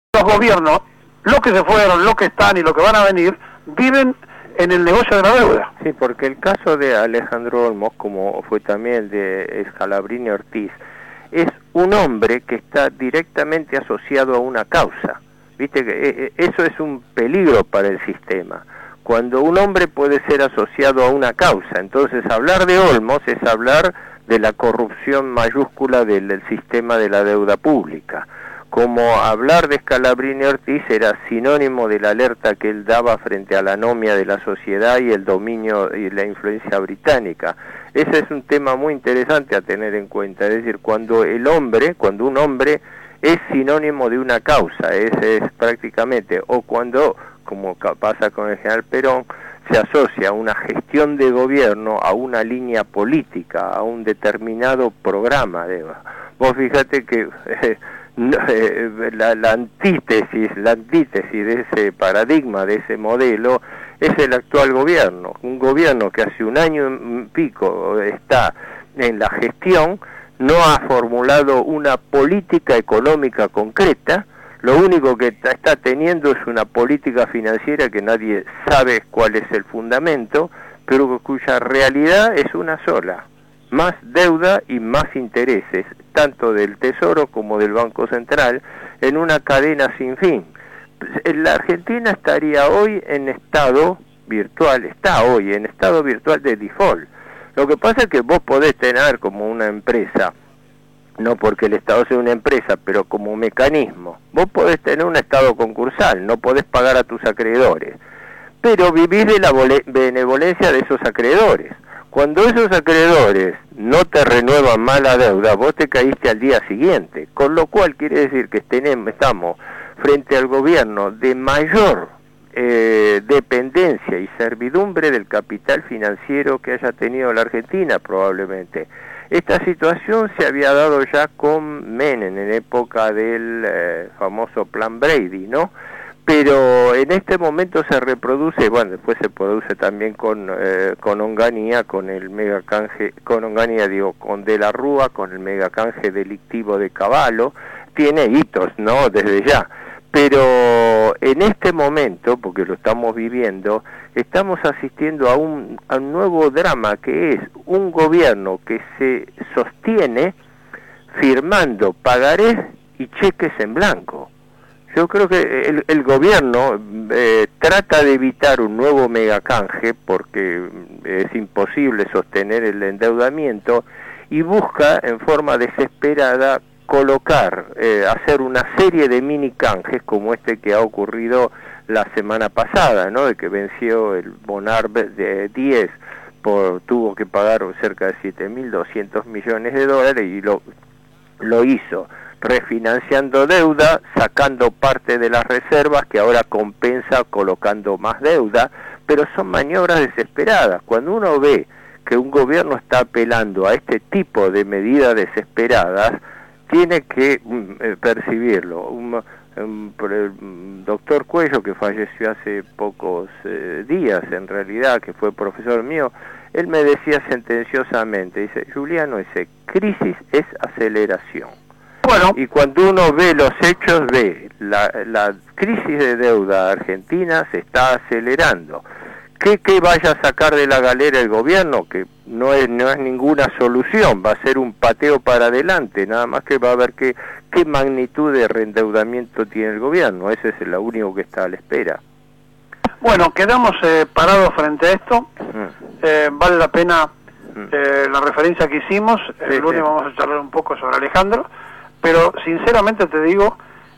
los gobiernos, los que se fueron, los que están y los que van a venir, viven en el negocio de la deuda. Sí, porque el caso de Alejandro Olmos, como fue también el de Scalabrini Ortiz, es un hombre que está directamente asociado a una causa. Viste que eso es un peligro para el sistema. Cuando un hombre puede ser asociado a una causa, entonces hablar de Olmos es hablar de la corrupción mayúscula del sistema de la deuda pública. Como hablar de Scalabrini Ortiz era sinónimo de la alerta que él daba frente a la anomia de la sociedad y el dominio y la influencia británica. Ese es un tema muy interesante a tener en cuenta, es decir, cuando un hombre es sinónimo de una causa, ese es prácticamente, o cuando, como pasa con el general Perón, se asocia a una gestión de gobierno, a una línea política, a un determinado programa. Vos fíjate que la antítesis de ese paradigma, de ese modelo, es el actual gobierno. Un gobierno que hace un año y pico está en la gestión, no ha formulado una política económica concreta. Lo único que está teniendo es una política financiera que nadie sabe cuál es el fundamento, pero cuya realidad es una sola: más deuda y más intereses, tanto del Tesoro como del Banco Central, en una cadena sin fin. La Argentina estaría hoy en estado virtual, está hoy en estado virtual de default. Lo que pasa es que vos podés tener como una empresa, no porque el Estado sea una empresa, pero como mecanismo, vos podés tener un Estado concursal, no podés pagar a tus acreedores, pero vivís de la benevolencia de esos acreedores. Cuando esos acreedores no te renuevan más la deuda, vos te caíste al día siguiente, con lo cual quiere decir que estamos frente al gobierno de mayor dependencia y servidumbre del capital financiero que haya tenido la Argentina probablemente. Esta situación se había dado ya con Menem en época del famoso Plan Brady, ¿no? Pero en este momento se reproduce, bueno, después se produce también con Onganía, con el megacanje, con Onganía digo, con De la Rúa, con el megacanje delictivo de Cavallo. Tiene hitos, ¿no? Desde ya. Pero en este momento, porque lo estamos viviendo, estamos asistiendo a un nuevo drama, que es un gobierno que se sostiene firmando pagarés y cheques en blanco. Yo creo que el gobierno trata de evitar un nuevo megacanje porque es imposible sostener el endeudamiento, y busca en forma desesperada colocar, hacer una serie de mini canjes como este que ha ocurrido la semana pasada, ¿no? De que venció el Bonar de 10, tuvo que pagar cerca de 7.200 millones de dólares y lo hizo refinanciando deuda, sacando parte de las reservas que ahora compensa colocando más deuda, pero son maniobras desesperadas. Cuando uno ve que un gobierno está apelando a este tipo de medidas desesperadas, tiene que percibirlo. El doctor Cuello, que falleció hace pocos días, en realidad, que fue profesor mío, él me decía sentenciosamente, dice, Juliano, ese crisis es aceleración. Bueno, y cuando uno ve los hechos, ve la crisis de deuda argentina se está acelerando. ¿Qué vaya a sacar de la galera el gobierno? Que no es ninguna solución, va a ser un pateo para adelante, nada más que va a ver qué magnitud de reendeudamiento tiene el gobierno. Ese es lo único que está a la espera. Bueno, quedamos parados frente a esto. Vale la pena la referencia que hicimos. El lunes vamos a charlar un poco sobre Alejandro, pero sinceramente te digo,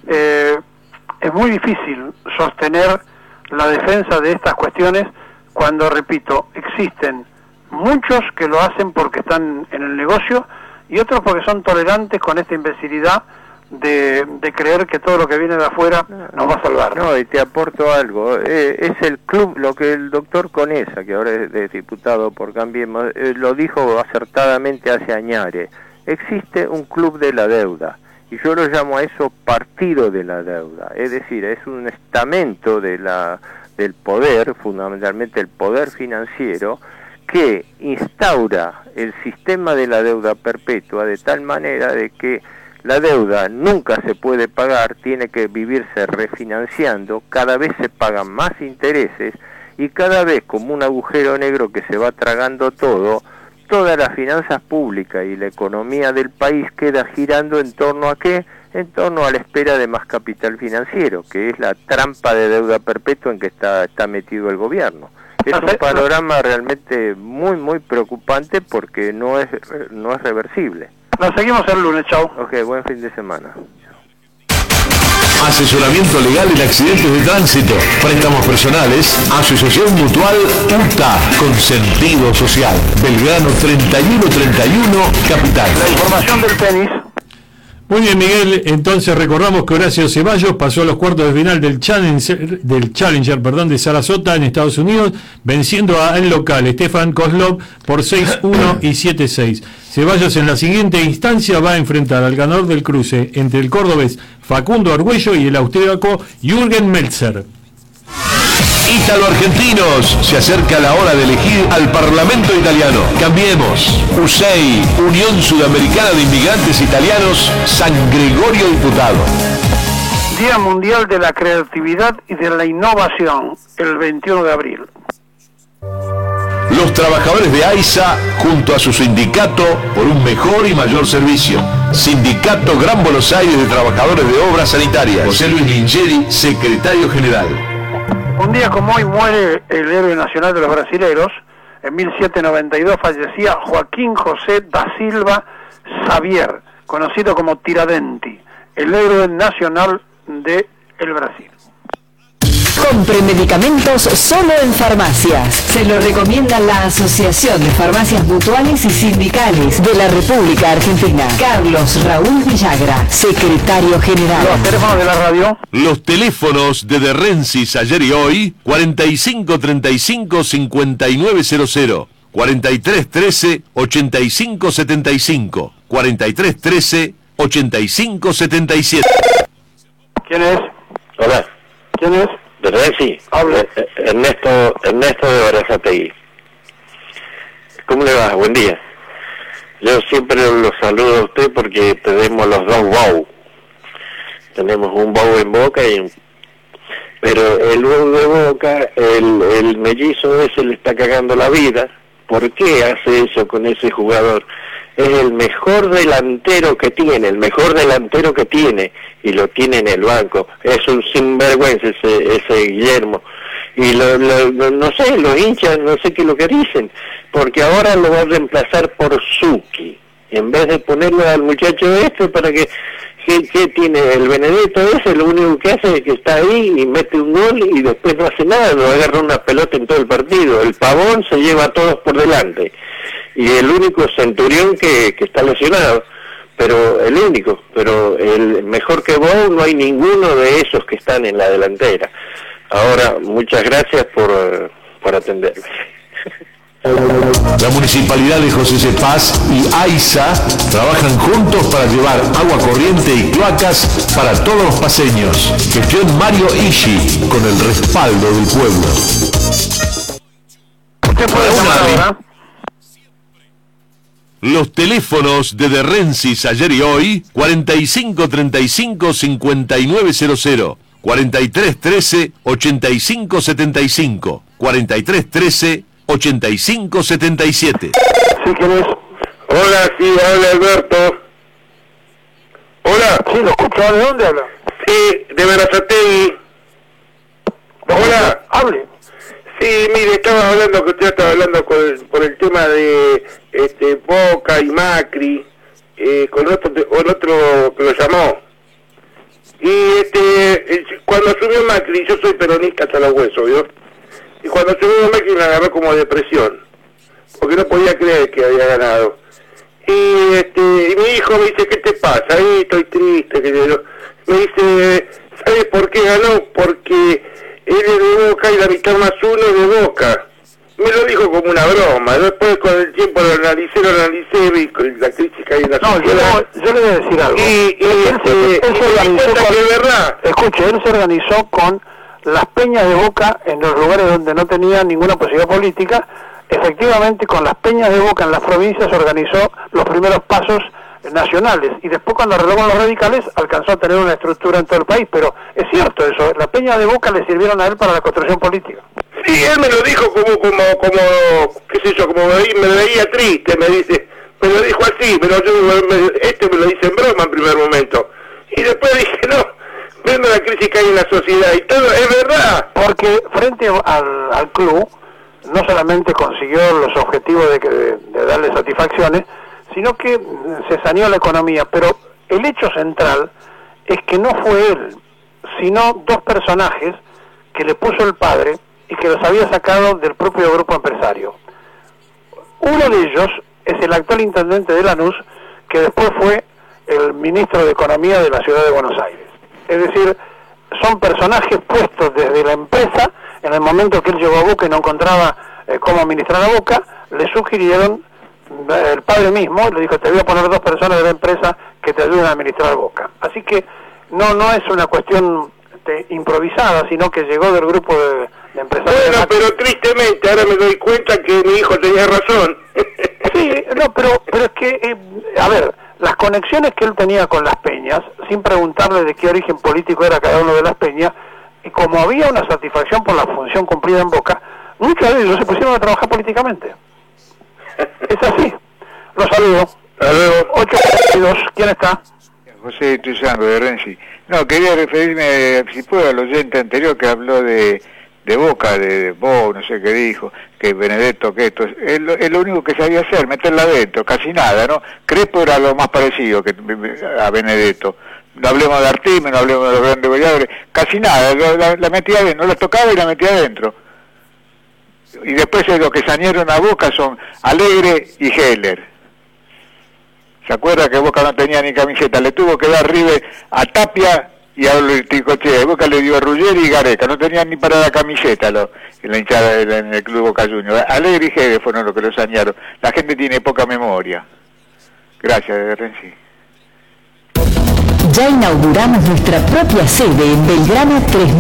es muy difícil sostener la defensa de estas cuestiones cuando, repito, existen muchos que lo hacen porque están en el negocio y otros porque son tolerantes con esta imbecilidad de creer que todo lo que viene de afuera nos va a salvar. No, y te aporto algo, es el club, lo que el doctor Conesa, que ahora es diputado por Cambiemos, lo dijo acertadamente hace añares: existe un club de la deuda, y yo lo llamo a eso partido de la deuda, es decir, es un estamento del poder, fundamentalmente el poder financiero, que instaura el sistema de la deuda perpetua de tal manera de que la deuda nunca se puede pagar, tiene que vivirse refinanciando, cada vez se pagan más intereses y cada vez como un agujero negro que se va tragando todo, todas las finanzas públicas y la economía del país queda girando en torno a ¿qué? En torno a la espera de más capital financiero, que es la trampa de deuda perpetua en que está metido el gobierno. Es un panorama realmente muy, muy preocupante porque no es reversible. Nos seguimos el lunes, chao. Ok, buen fin de semana. Asesoramiento legal en accidentes de tránsito, préstamos personales, Asociación Mutual UTA, con sentido social. Belgrano 3131, Capital. La información del tenis. Muy bien, Miguel, entonces recordamos que Horacio Ceballos pasó a los cuartos de final del Challenger de Sarasota en Estados Unidos, venciendo al local Stefan Kozlov por 6-1 y 7-6. Ceballos en la siguiente instancia va a enfrentar al ganador del cruce entre el cordobés Facundo Argüello y el austríaco Jürgen Meltzer. Ítalo-argentinos, se acerca la hora de elegir al Parlamento italiano. Cambiemos. USEI, Unión Sudamericana de Inmigrantes Italianos, San Gregorio Diputado. Día Mundial de la Creatividad y de la Innovación, el 21 de abril. Los trabajadores de AISA, junto a su sindicato, por un mejor y mayor servicio. Sindicato Gran Buenos Aires de Trabajadores de Obras Sanitarias. José Luis Lingeri, secretario general. Un día como hoy muere el héroe nacional de los brasileros. En 1792 fallecía Joaquín José da Silva Xavier, conocido como Tiradenti, el héroe nacional de el Brasil. Compre medicamentos solo en farmacias. Se lo recomienda la Asociación de Farmacias Mutuales y Sindicales de la República Argentina. Carlos Raúl Villagra, secretario general. Los teléfonos de la radio. Los teléfonos de Rensis ayer y hoy, 4535-5900, 4313-8575, 4313-8577. ¿Quién es? Hola. ¿Quién es? ¿De Renzi? Hable. Ernesto de Barazategui. ¿Cómo le va? Buen día. Yo siempre lo saludo a usted porque tenemos los dos Bau. Tenemos un Bau en Boca pero el Bau de Boca, el mellizo ese le está cagando la vida. ¿Por qué hace eso con ese jugador? Es el mejor delantero que tiene, y lo tiene en el banco. Es un sinvergüenza ese Guillermo. Y no sé, los hinchas, no sé qué es lo que dicen, porque ahora lo va a reemplazar por Zucchi, en vez de ponerlo al muchacho para que tiene el Benedetto ese, lo único que hace es que está ahí y mete un gol y después no hace nada, lo agarra una pelota en todo el partido. El Pavón se lleva a todos por delante. Y el único Centurión que está lesionado, pero el mejor que vos no hay ninguno de esos que están en la delantera. Ahora, muchas gracias por atenderme. La Municipalidad de José C. Paz y AISA trabajan juntos para llevar agua corriente y cloacas para todos los paseños. Gestión Mario Ishi, con el respaldo del pueblo. ¿Usted puede llamar ahora? Los teléfonos de Rensis ayer y hoy, 4535-5900, 4313-8575, 4313-8577. Sí, ¿quién es? Hola, sí, habla Alberto. Hola. Sí, lo escucho. ¿De dónde habla? Sí, de Berazategui. Hola. Hable. Sí, mire, usted estaba hablando por el tema de Boca y Macri, con otro que lo llamó. Y cuando asumió Macri, yo soy peronista hasta los huesos, ¿vio? Y cuando asumió Macri me agarró como depresión, porque no podía creer que había ganado. Y mi hijo me dice, ¿qué te pasa? Ahí estoy triste. Me dice, ¿sabes por qué ganó? Porque él es de Boca y la mitad más uno es de Boca. Me lo dijo como una broma. Después con el tiempo lo analicé y con la crítica y la sociedad. Yo le voy a decir algo. Escuche, él se organizó con las peñas de Boca en los lugares donde no tenía ninguna posibilidad política. Efectivamente, con las peñas de Boca en las provincias organizó los primeros pasos nacionales, y después cuando arregló con los radicales alcanzó a tener una estructura en todo el país, pero es cierto eso, la peña de Boca le sirvieron a él para la construcción política. Sí, él me lo dijo como qué sé yo, como me veía triste, me dice, me lo dijo así, pero yo me lo hice en broma en primer momento, y después dije, no, viendo la crisis que hay en la sociedad y todo, es verdad. Porque frente al club, no solamente consiguió los objetivos de darle satisfacciones, sino que se saneó la economía, pero el hecho central es que no fue él, sino dos personajes que le puso el padre y que los había sacado del propio grupo empresario. Uno de ellos es el actual intendente de Lanús, que después fue el ministro de Economía de la ciudad de Buenos Aires. Es decir, son personajes puestos desde la empresa. En el momento que él llegó a Boca y no encontraba cómo administrar a Boca, le sugirieron, el padre mismo le dijo, te voy a poner dos personas de la empresa que te ayuden a administrar Boca. Así que no es una cuestión improvisada, sino que llegó del grupo de empresarios. Bueno, pero tristemente ahora me doy cuenta que mi hijo tenía razón. Sí, no, pero es que, a ver, las conexiones que él tenía con las peñas, sin preguntarle de qué origen político era cada uno de las peñas, y como había una satisfacción por la función cumplida en Boca, muchos de ellos se pusieron a trabajar políticamente. Es así. Los saludo. Hasta luego. 8:42, ¿quién está? José Tuzango, de Renzi. No, quería referirme, si puedo, al oyente anterior que habló de Boca, de Bo, no sé qué dijo, que Benedetto, que esto, es lo único que sabía hacer, meterla adentro, casi nada, ¿no? Crespo era lo más parecido que a Benedetto. No hablemos de Artime, no hablemos de los grandes goleadores, casi nada, la metía adentro, no la tocaba y la metía adentro. Y después los que sanearon a Boca son Alegre y Heller. ¿Se acuerda que Boca no tenía ni camiseta? Le tuvo que dar River a Tapia y a Tricochea. Boca le dio a Ruggeri y Gareca. No tenían ni para la camiseta en la hinchada en el club Boca Juniors. Alegre y Heller fueron los que lo sanearon. La gente tiene poca memoria. Gracias, Renzi. Ya inauguramos nuestra propia sede en Belgrano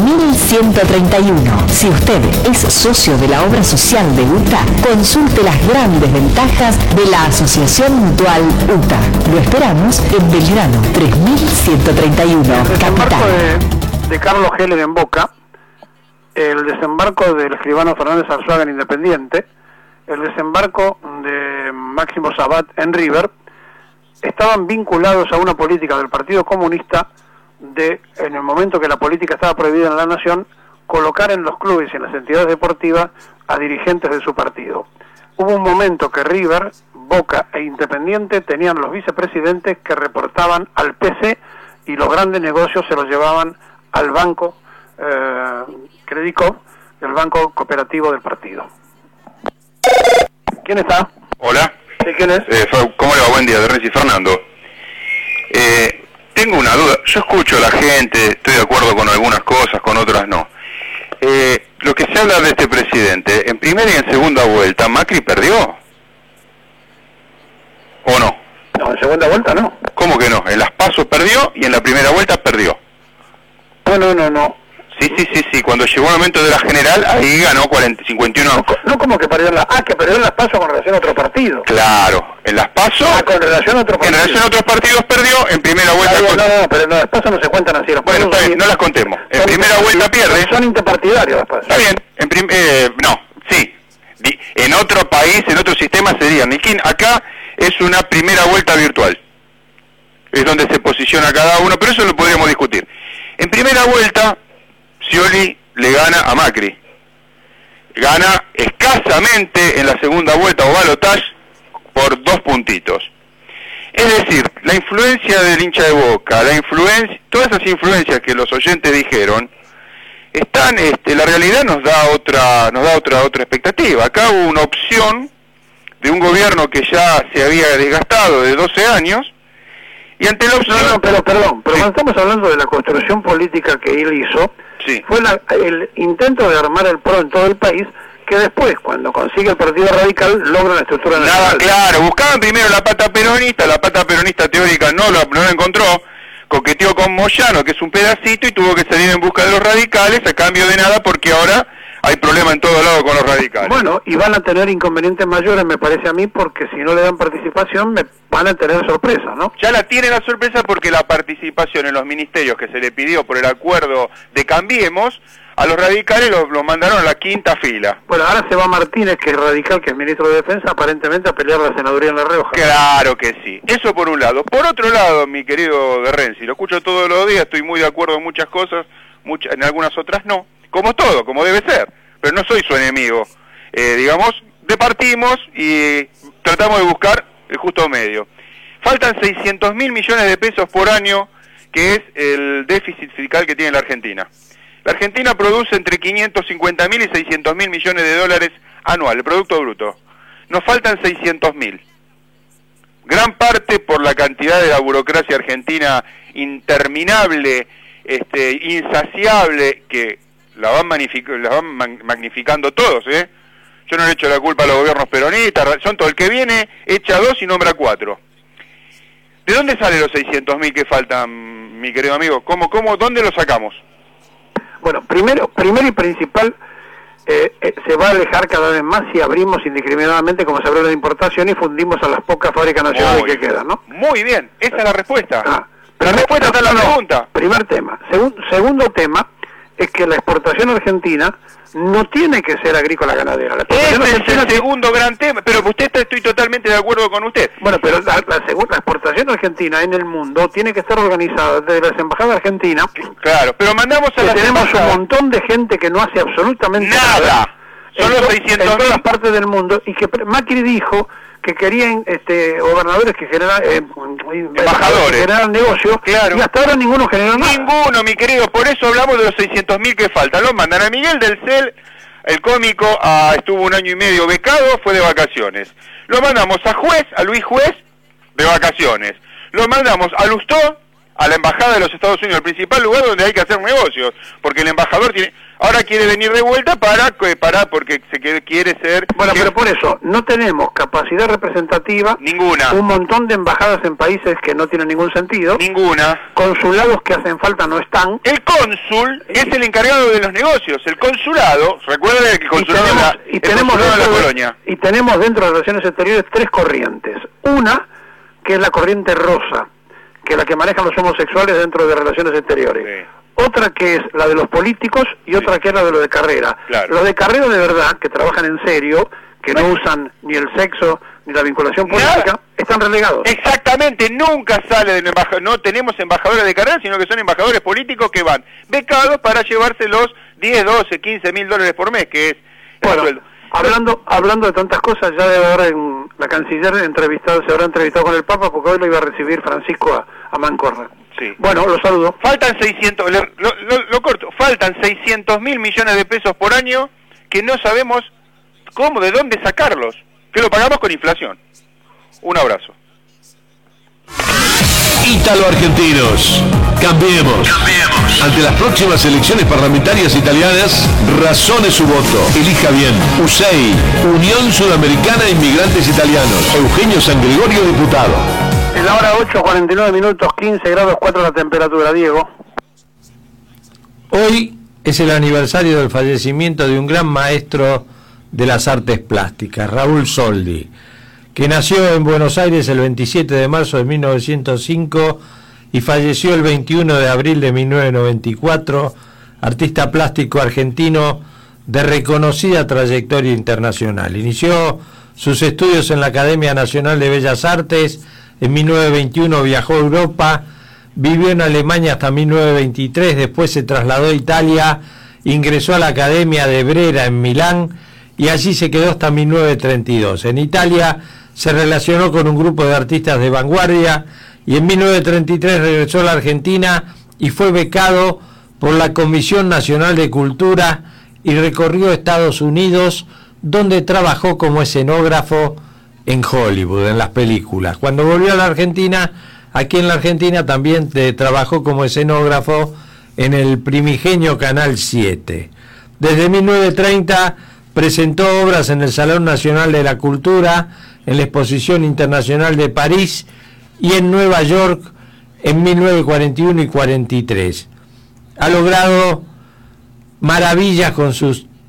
3131. Si usted es socio de la obra social de UTA, consulte las grandes ventajas de la Asociación Mutual UTA. Lo esperamos en Belgrano 3131, capital. De Carlos Heller en Boca, el desembarco del escribano Fernández Arzuaga en Independiente, el desembarco de Máximo Sabat en River, estaban vinculados a una política del Partido Comunista de, en el momento que la política estaba prohibida en la nación, colocar en los clubes y en las entidades deportivas a dirigentes de su partido. Hubo un momento que River, Boca e Independiente tenían los vicepresidentes que reportaban al PC y los grandes negocios se los llevaban al banco Credicop, el banco cooperativo del partido. ¿Quién está? Hola. ¿Sí, quién es? ¿Cómo le va? Buen día, de Renzi Fernando. Tengo una duda. Yo escucho a la gente, estoy de acuerdo con algunas cosas, con otras no. Lo que se habla de este presidente, en primera y en segunda vuelta, ¿Macri perdió? ¿O no? No, en segunda vuelta no. ¿Cómo que no? En las PASO perdió y en la primera vuelta perdió. No. Sí, cuando llegó el momento de la general, ahí ganó 51. No como que perdió en las... que perdió en las PASO con relación a otro partido. Claro, en las PASO... con relación a otro partido. En relación a otros partidos perdió, en primera vuelta... No, pero las PASO no se cuentan así. Bueno, está bien, no las contemos. En primera vuelta pierde... Son interpartidarios las PASO. Está bien, en otro país, en otro sistema sería... Acá es una primera vuelta virtual. Es donde se posiciona cada uno, pero eso lo podríamos discutir. En primera vuelta... Scioli le gana a Macri, gana escasamente en la segunda vuelta o balotage por 2 puntitos. Es decir, la influencia del hincha de Boca, todas esas influencias que los oyentes dijeron, están, la realidad nos da otra expectativa. Acá hubo una opción de un gobierno que ya se había desgastado de 12 años, y ante la opción... Pero cuando estamos hablando de la construcción política que él hizo, fue el intento de armar el PRO en todo el país, que después, cuando consigue el Partido Radical, logra la estructura nacional. Claro, buscaban primero la pata peronista teórica no la encontró, coqueteó con Moyano, que es un pedacito, y tuvo que salir en busca de los radicales a cambio de nada, porque ahora hay problema en todos lados con los radicales. Bueno, y van a tener inconvenientes mayores, me parece a mí, porque si no le dan participación, van a tener sorpresa, ¿no? Ya la tiene la sorpresa porque la participación en los ministerios que se le pidió por el acuerdo de Cambiemos, a los radicales los mandaron a la quinta fila. Bueno, ahora se va Martínez, que es radical, que es ministro de Defensa, aparentemente a pelear la senaduría en La Rioja. Claro que sí. Eso por un lado. Por otro lado, mi querido de Renzi, lo escucho todos los días, estoy muy de acuerdo en muchas cosas, en algunas otras no. Como todo, como debe ser. Pero no soy su enemigo. Digamos, departimos y tratamos de buscar el justo medio. Faltan 600.000 millones de pesos por año, que es el déficit fiscal que tiene la Argentina. La Argentina produce entre 550.000 y 600.000 millones de dólares anual, el Producto Bruto. Nos faltan 600.000. Gran parte por la cantidad de la burocracia argentina interminable, insaciable, que la van magnificando todos, ¿eh? Yo no le echo la culpa a los gobiernos peronistas, son todo el que viene, echa 2 y nombra 4. ¿De dónde salen los 600.000 que faltan, mi querido amigo? ¿Dónde los sacamos? Bueno, primero y principal, se va a alejar cada vez más si abrimos indiscriminadamente, como se abrió la importación, y fundimos a las pocas fábricas nacionales que quedan, ¿no? Muy bien, esa es la respuesta. La respuesta está en la pregunta. Primer tema. Segundo tema es que la exportación argentina no tiene que ser agrícola ganadera. Ese es el segundo gran tema, pero estoy totalmente de acuerdo con usted. Bueno, pero la exportación argentina en el mundo tiene que estar organizada desde las embajadas argentinas. Claro, pero mandamos a las tenemos un montón de gente que no hace absolutamente nada. Son los 600.000 en todas partes del mundo, y que Macri dijo que querían gobernadores que generaran negocios, claro. Y hasta ahora ninguno generó nada. Ninguno, mi querido, por eso hablamos de los 600.000 que faltan. Los mandan a Miguel del Cel, el cómico, estuvo 1 año y medio becado, fue de vacaciones. Lo mandamos a Luis Juez, de vacaciones. Lo mandamos a Lustó, a la embajada de los Estados Unidos, el principal lugar donde hay que hacer negocios, porque el embajador ahora quiere venir de vuelta porque quiere ser... Bueno, pero por eso, no tenemos capacidad representativa. Ninguna. Un montón de embajadas en países que no tienen ningún sentido. Ninguna. Consulados que hacen falta no están. El cónsul es el encargado de los negocios. El consulado, recuerda que el consulado tenemos de la colonia. Y tenemos dentro de Relaciones Exteriores 3 corrientes. Una, que es la corriente rosa, que es la que manejan los homosexuales dentro de Relaciones Exteriores. Sí. Otra que es la de los políticos y otra que es la de los de carrera. Claro. Los de carrera de verdad, que trabajan en serio, que no usan ni el sexo ni la vinculación política, están relegados. Exactamente, nunca sale del embajador, no tenemos embajadores de carrera, sino que son embajadores políticos que van becados para llevarse los 10, 12, 15 mil dólares por mes, que es el sueldo. Hablando de tantas cosas, ya debe haber la canciller se habrá entrevistado con el Papa, porque hoy lo iba a recibir Francisco a Mancorra. Sí. Bueno, lo saludo. Faltan 600, lo corto, faltan 600.000 millones de pesos por año que no sabemos de dónde sacarlos, que lo pagamos con inflación. Un abrazo. Ítalo-argentinos, cambiemos. Ante las próximas elecciones parlamentarias italianas, razone su voto. Elija bien. USEI, Unión Sudamericana de Inmigrantes Italianos. Eugenio San Gregorio, diputado. En la hora 8:49, 15 grados 4 la temperatura, Diego. Hoy es el aniversario del fallecimiento de un gran maestro de las artes plásticas, Raúl Soldi, que nació en Buenos Aires el 27 de marzo de 1905 y falleció el 21 de abril de 1994, artista plástico argentino de reconocida trayectoria internacional. Inició sus estudios en la Academia Nacional de Bellas Artes. En 1921 viajó a Europa, vivió en Alemania hasta 1923, después se trasladó a Italia, ingresó a la Academia de Brera en Milán y allí se quedó hasta 1932. En Italia se relacionó con un grupo de artistas de vanguardia y en 1933 regresó a la Argentina y fue becado por la Comisión Nacional de Cultura y recorrió Estados Unidos, donde trabajó como escenógrafo en Hollywood, en las películas. Cuando volvió a la Argentina, aquí en la Argentina también trabajó como escenógrafo en el primigenio Canal 7. Desde 1930 presentó obras en el Salón Nacional de la Cultura, en la Exposición Internacional de París y en Nueva York en 1941 y 43. Ha logrado maravillas con sus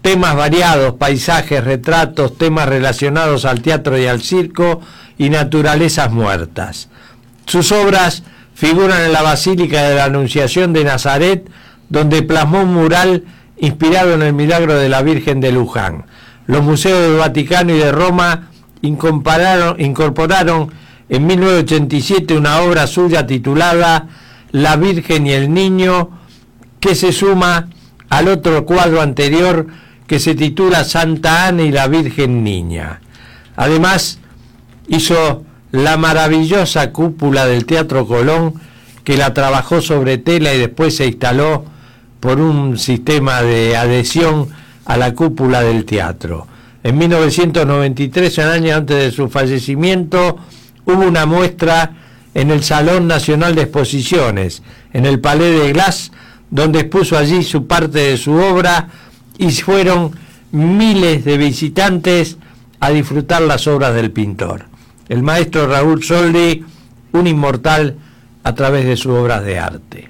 temas variados, paisajes, retratos, temas relacionados al teatro y al circo y naturalezas muertas. Sus obras figuran en la Basílica de la Anunciación de Nazaret, donde plasmó un mural inspirado en el milagro de la Virgen de Luján. Los museos del Vaticano y de Roma incorporaron en 1987 una obra suya titulada La Virgen y el Niño, que se suma al otro cuadro anterior que se titula Santa Ana y la Virgen Niña. Además, hizo la maravillosa cúpula del Teatro Colón, que la trabajó sobre tela y después se instaló por un sistema de adhesión a la cúpula del teatro. En 1993, un año antes de su fallecimiento, hubo una muestra en el Salón Nacional de Exposiciones, en el Palais de Glace, donde expuso allí su parte de su obra, y fueron miles de visitantes a disfrutar las obras del pintor. El maestro Raúl Soldi, un inmortal a través de sus obras de arte.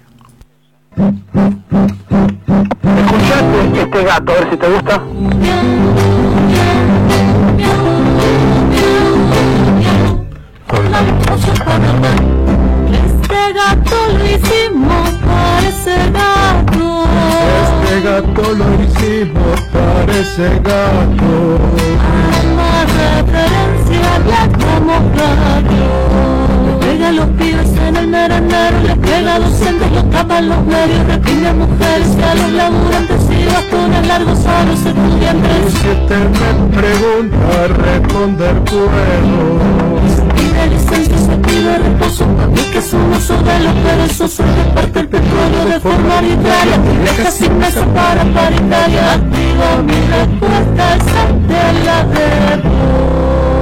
¿Escuchaste este gato? A ver si te gusta. Este gato lo hicimos para ese gato. Este gato lo hicimos para ese gato. A más referencia hablamos radio. Le pega a los pibes en el merendero, le pega a docentes, los tapan los medios, reprime a mujeres y a los laburantes y bastones largos a los estudiantes. Si te me pregunta, responder puedo. Pide licencia, se pide reposo, para mí que es un uso de los perezosos, reparte el petróleo de forma arbitraria, te deja sin mesa para paritaria. Activa mi respuesta, esa te la debo.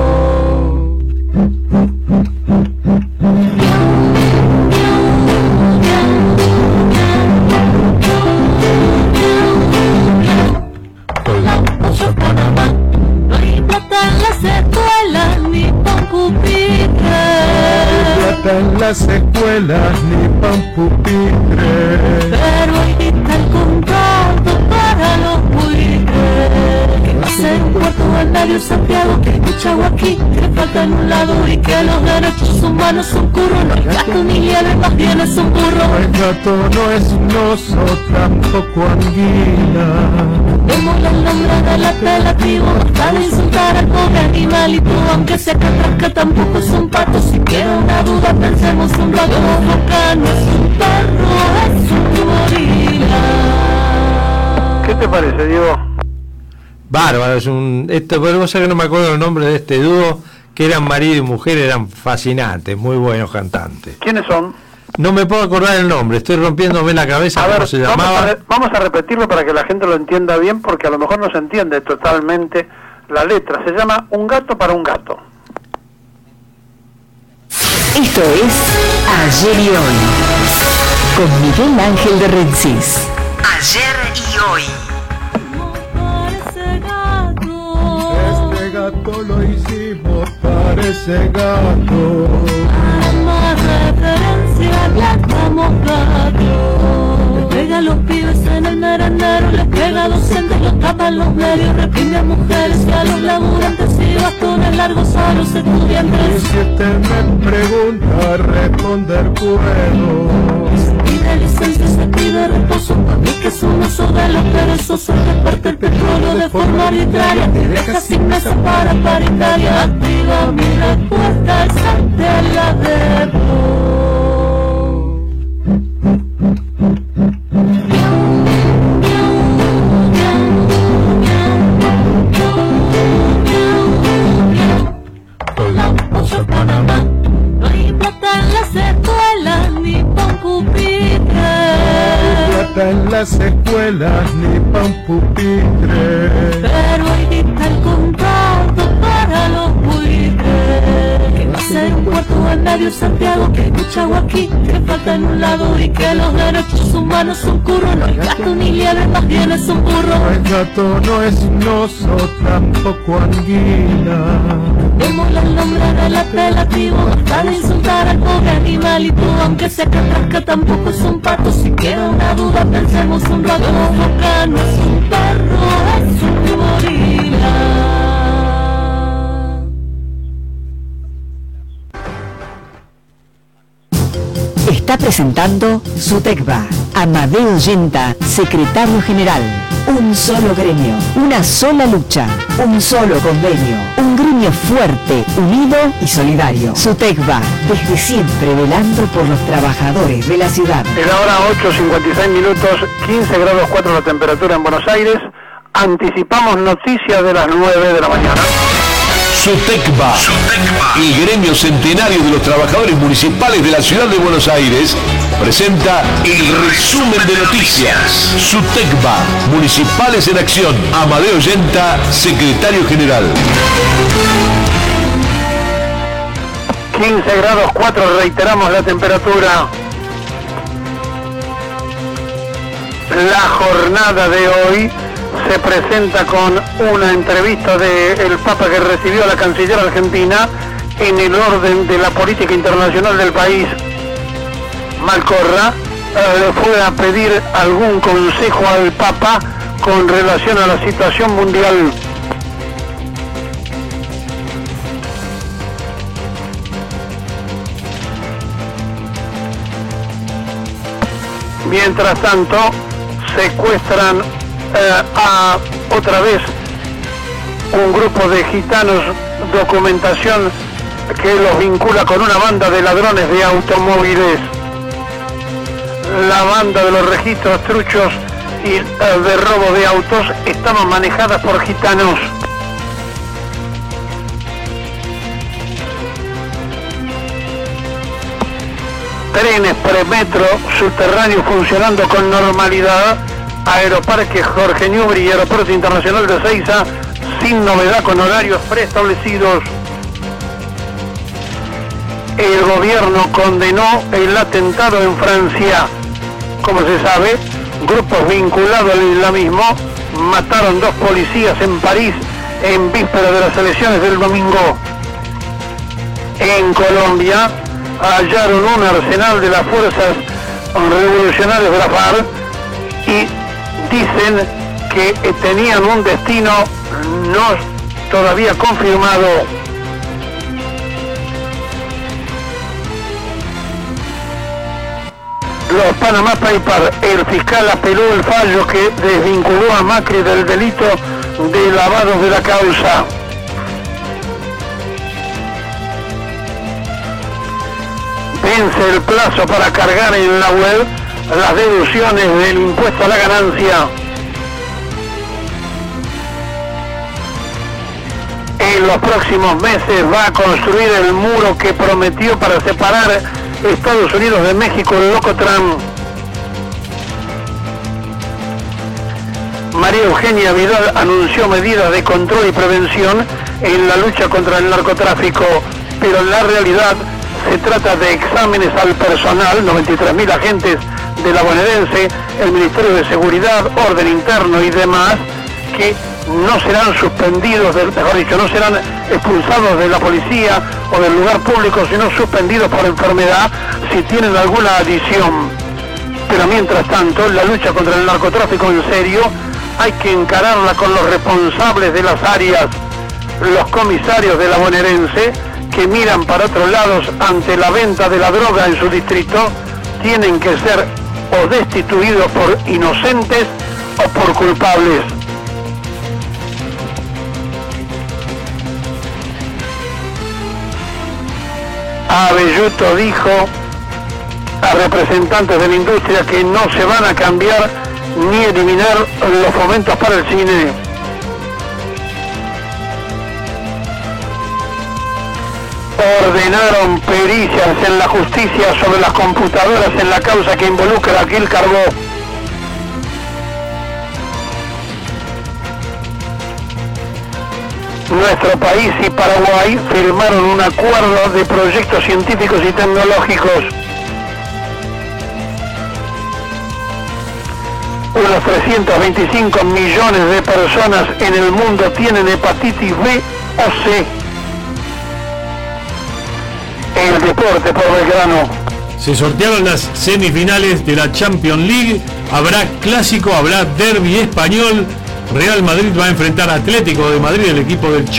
Panamá, no hay plata en las escuelas ni pan pupitre. No hay plata en las escuelas ni pan pupitre. Pero ahí está el contrato para los buitres. Que va a ser un puerto bandario en Santiago, que hay mucha agua aquí, que falta en un lado y que los derechos humanos son curros. No hay gato ni liebre, más bien es un burro. No el gato no es un oso, tampoco anguila. Démosle el nombre del apelativo, basta de insultar al pobre animalito. Aunque sea catrasca, tampoco es un pato. Si quiero una duda, pensemos un rato. Boca no es un perro, es un gorila. ¿Qué te parece, Diego? Bárbaro, es un... pero vos sabés que no me acuerdo el nombre de este dúo, que eran marido y mujer, eran fascinantes, muy buenos cantantes. ¿Quiénes son? No me puedo acordar el nombre, estoy rompiéndome la cabeza. A ver, cómo se llamaba. Vamos a repetirlo para que la gente lo entienda bien, porque a lo mejor no se entiende totalmente la letra. Se llama Un gato para un gato. Esto es Ayer y Hoy, con Miguel Ángel de Rensis. Ayer y Hoy. Este gato lo hicimos para ese gato. A más referencia hablamos radio. Le pega a los pibes en el merendero, le pega a docentes, los tapan los medios, reprime a mujeres y a los laburantes y bastones largos a los estudiantes. Si usted me pregunta, responder puedo. Pide licencia, se pide reposo, para mí que es un uso de los perezosos, reparte el petróleo de forma arbitraria, te deja sin mesa para paritaria. Activa mi respuesta, esa te la debo. Panamá, no hay plata en las escuelas ni pan pupitre. No hay plata en las escuelas ni pan pupitre. Pero ahí está el contrato para los buitres. Que va a ser un puerto bandario en Santiago, que hay mucha agua aquí, que falta en un lado y que los derechos humanos son curros. No hay gato ni liebre, más bien es un burro. No el gato no es un oso, tampoco anguila. Démosle el nombre del apelativo, basta de insultar al pobre animalito. Aunque sea catrasca, tampoco es un pato. Si quiero una duda, pensemos un rato. Boca no es un perro, es un presentando Sutecba. Amadeo Yenta, secretario general. Un solo gremio, una sola lucha, un solo convenio, un gremio fuerte, unido y solidario. Sutecba, desde siempre velando por los trabajadores de la ciudad. En la hora 8:56 minutos, 15 grados 4 la temperatura en Buenos Aires. Anticipamos noticias de las 9 de la mañana. Sutecba, el gremio centenario de los trabajadores municipales de la ciudad de Buenos Aires, presenta el resumen de noticias. Sutecba, municipales en acción. Amadeo Yenta, secretario general. 15 grados 4, reiteramos la temperatura. La jornada de hoy se presenta con una entrevista del Papa que recibió a la canciller argentina en el orden de la política internacional del país. Malcorra fue a pedir algún consejo al Papa con relación a la situación mundial. Mientras tanto, secuestran otra vez un grupo de gitanos, documentación que los vincula con una banda de ladrones de automóviles. La banda de los registros truchos y de robo de autos estaban manejadas por gitanos. Trenes premetro subterráneos funcionando con normalidad. Aeroparque Jorge Newbery y Aeropuerto Internacional de Ezeiza sin novedad, con horarios preestablecidos. El gobierno condenó el atentado en Francia. Como se sabe, grupos vinculados al islamismo mataron 2 policías en París en víspera de las elecciones del domingo. En Colombia hallaron un arsenal de las fuerzas revolucionarias de la FARC y dicen que tenían un destino no todavía confirmado. Los Panama Papers, el fiscal apeló el fallo que desvinculó a Macri del delito de lavado de la causa. Vence el plazo para cargar en la web las deducciones del impuesto a la ganancia. En los próximos meses va a construir el muro que prometió para separar Estados Unidos de México, el loco Trump. María Eugenia Vidal anunció medidas de control y prevención en la lucha contra el narcotráfico, pero en la realidad se trata de exámenes al personal, 93.000 agentes de la bonaerense, el Ministerio de Seguridad, Orden Interno y demás, que no serán suspendidos, mejor dicho, no serán expulsados de la policía o del lugar público, sino suspendidos por enfermedad si tienen alguna adición. Pero mientras tanto, la lucha contra el narcotráfico en serio hay que encararla con los responsables de las áreas, los comisarios de la bonaerense, que miran para otros lados ante la venta de la droga en su distrito, tienen que ser o destituidos por inocentes o por culpables. Abelluto dijo a representantes de la industria que no se van a cambiar ni eliminar los fomentos para el cine. Ordenaron pericias en la justicia sobre las computadoras en la causa que involucra a Gil Carbó. Nuestro país y Paraguay firmaron un acuerdo de proyectos científicos y tecnológicos. Unos 325 millones de personas en el mundo tienen hepatitis B o C. El deporte por Belgrano. Se sortearon las semifinales de la Champions League. Habrá clásico, habrá derbi español. Real Madrid va a enfrentar a Atlético de Madrid, el equipo del